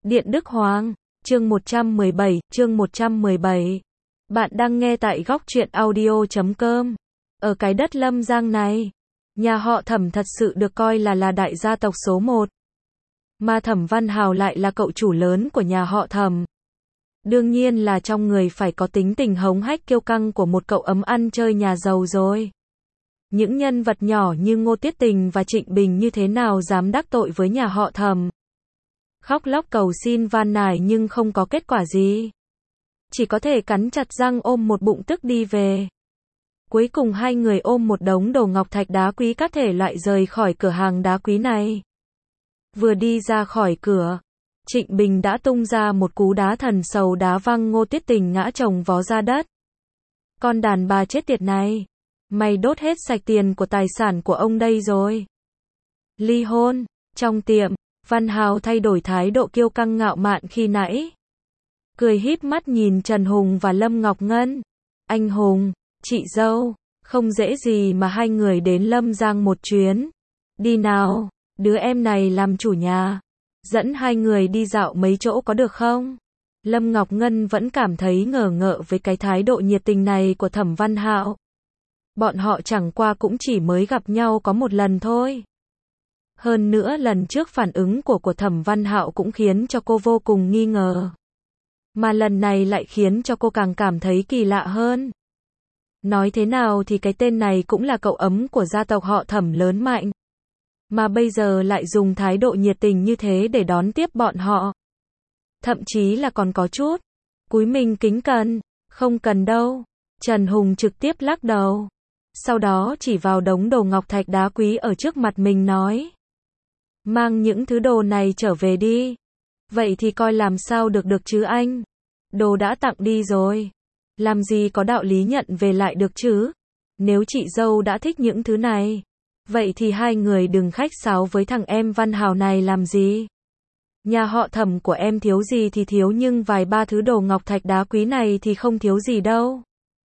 Điện Đức Hoàng, chương 117. Bạn đang nghe tại góc truyện audio.com. Ở cái đất Lâm Giang này, nhà họ Thẩm thật sự được coi là đại gia tộc số 1. Mà Thẩm Văn Hào lại là cậu chủ lớn của nhà họ Thẩm. Đương nhiên là trong người phải có tính tình hống hách kiêu căng của một cậu ấm ăn chơi nhà giàu rồi. Những nhân vật nhỏ như Ngô Tiết Tình và Trịnh Bình như thế nào dám đắc tội với nhà họ Thẩm. Khóc lóc cầu xin van nài nhưng không có kết quả gì. Chỉ có thể cắn chặt răng ôm một bụng tức đi về. Cuối cùng hai người ôm một đống đồ ngọc thạch đá quý các thể loại rời khỏi cửa hàng đá quý này. Vừa đi ra khỏi cửa, Trịnh Bình đã tung ra một cú đá thần sầu đá văng Ngô Tiết Tình ngã chồng vó ra đất. Con đàn bà chết tiệt này, mày đốt hết sạch tiền của tài sản của ông đây rồi. Ly hôn. Trong tiệm, Văn Hào thay đổi thái độ kiêu căng ngạo mạn khi nãy. Cười híp mắt nhìn Trần Hùng và Lâm Ngọc Ngân. Anh Hùng, chị dâu, không dễ gì mà hai người đến Lâm Giang một chuyến. Đi nào, đứa em này làm chủ nhà. Dẫn hai người đi dạo mấy chỗ có được không? Lâm Ngọc Ngân vẫn cảm thấy ngờ ngợ với cái thái độ nhiệt tình này của Thẩm Văn Hạo. Bọn họ chẳng qua cũng chỉ mới gặp nhau có một lần thôi. Hơn nữa lần trước phản ứng của Thẩm Văn Hạo cũng khiến cho cô vô cùng nghi ngờ. Mà lần này lại khiến cho cô càng cảm thấy kỳ lạ hơn. Nói thế nào thì cái tên này cũng là cậu ấm của gia tộc họ Thẩm lớn mạnh. Mà bây giờ lại dùng thái độ nhiệt tình như thế để đón tiếp bọn họ. Thậm chí là còn có chút cúi mình kính cẩn. Không cần đâu. Trần Hùng trực tiếp lắc đầu. Sau đó chỉ vào đống đồ ngọc thạch đá quý ở trước mặt mình nói. Mang những thứ đồ này trở về đi. Vậy thì coi làm sao được chứ anh. Đồ đã tặng đi rồi. Làm gì có đạo lý nhận về lại được chứ. Nếu chị dâu đã thích những thứ này. Vậy thì hai người đừng khách sáo với thằng em Văn Hào này làm gì. Nhà họ Thẩm của em thiếu gì thì thiếu nhưng vài ba thứ đồ ngọc thạch đá quý này thì không thiếu gì đâu.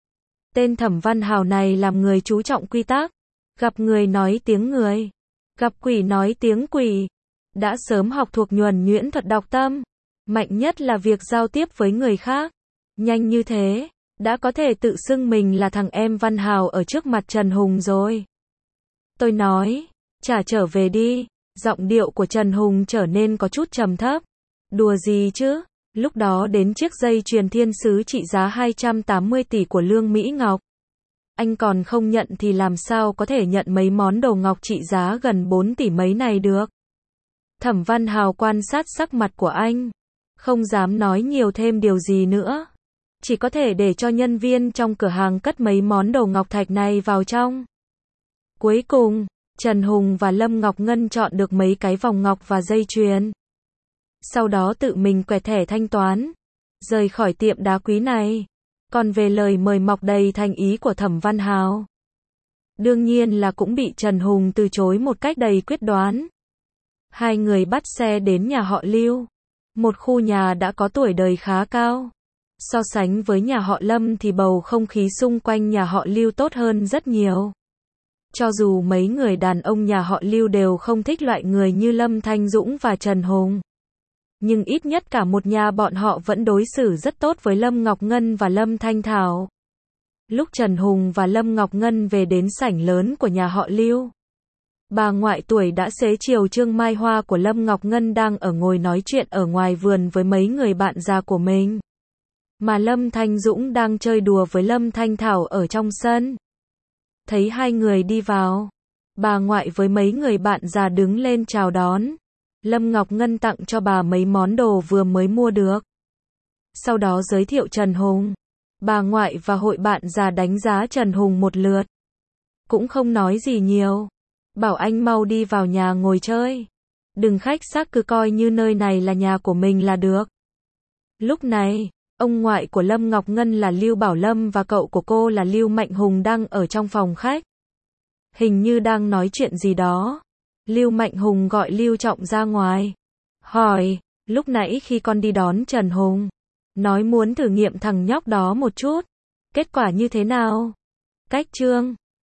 Tên Thẩm Văn Hào này làm người chú trọng quy tắc. Gặp người nói tiếng người. Gặp quỷ nói tiếng quỷ. Đã sớm học thuộc nhuần nhuyễn thuật đọc tâm. Mạnh nhất là việc giao tiếp với người khác. Nhanh như thế, đã có thể tự xưng mình là thằng em Văn Hào ở trước mặt Trần Hùng rồi. Tôi nói, trả trở về đi. Giọng điệu của Trần Hùng trở nên có chút trầm thấp. Đùa gì chứ, lúc đó đến chiếc dây chuyền thiên sứ trị giá 280 tỷ của Lương Mỹ Ngọc. Anh còn không nhận thì làm sao có thể nhận mấy món đồ ngọc trị giá gần 4 tỷ mấy này được. Thẩm Văn Hào quan sát sắc mặt của anh. Không dám nói nhiều thêm điều gì nữa. Chỉ có thể để cho nhân viên trong cửa hàng cất mấy món đồ ngọc thạch này vào trong. Cuối cùng, Trần Hùng và Lâm Ngọc Ngân chọn được mấy cái vòng ngọc và dây chuyền. Sau đó tự mình quẹt thẻ thanh toán. Rời khỏi tiệm đá quý này. Còn về lời mời mọc đầy thành ý của Thẩm Văn Hào. Đương nhiên là cũng bị Trần Hùng từ chối một cách đầy quyết đoán. Hai người bắt xe đến nhà họ Lưu. Một khu nhà đã có tuổi đời khá cao. So sánh với nhà họ Lâm thì bầu không khí xung quanh nhà họ Lưu tốt hơn rất nhiều. Cho dù mấy người đàn ông nhà họ Lưu đều không thích loại người như Lâm Thanh Dũng và Trần Hùng. Nhưng ít nhất cả một nhà bọn họ vẫn đối xử rất tốt với Lâm Ngọc Ngân và Lâm Thanh Thảo. Lúc Trần Hùng và Lâm Ngọc Ngân về đến sảnh lớn của nhà họ Lưu. Bà ngoại tuổi đã xế chiều Trương Mai Hoa của Lâm Ngọc Ngân đang ở ngồi nói chuyện ở ngoài vườn với mấy người bạn già của mình. Mà Lâm Thanh Dũng đang chơi đùa với Lâm Thanh Thảo ở trong sân. Thấy hai người đi vào, bà ngoại với mấy người bạn già đứng lên chào đón. Lâm Ngọc Ngân tặng cho bà mấy món đồ vừa mới mua được. Sau đó giới thiệu Trần Hùng. Bà ngoại và hội bạn già đánh giá Trần Hùng một lượt. Cũng không nói gì nhiều. Bảo anh mau đi vào nhà ngồi chơi. Đừng khách sáo, cứ coi như nơi này là nhà của mình là được. Lúc này, ông ngoại của Lâm Ngọc Ngân là Lưu Bảo Lâm và cậu của cô là Lưu Mạnh Hùng đang ở trong phòng khách. Hình như đang nói chuyện gì đó. Lưu Mạnh Hùng gọi Lưu Trọng ra ngoài. Hỏi, lúc nãy khi con đi đón Trần Hùng, nói muốn thử nghiệm thằng nhóc đó một chút. Kết quả như thế nào? Cách Trương,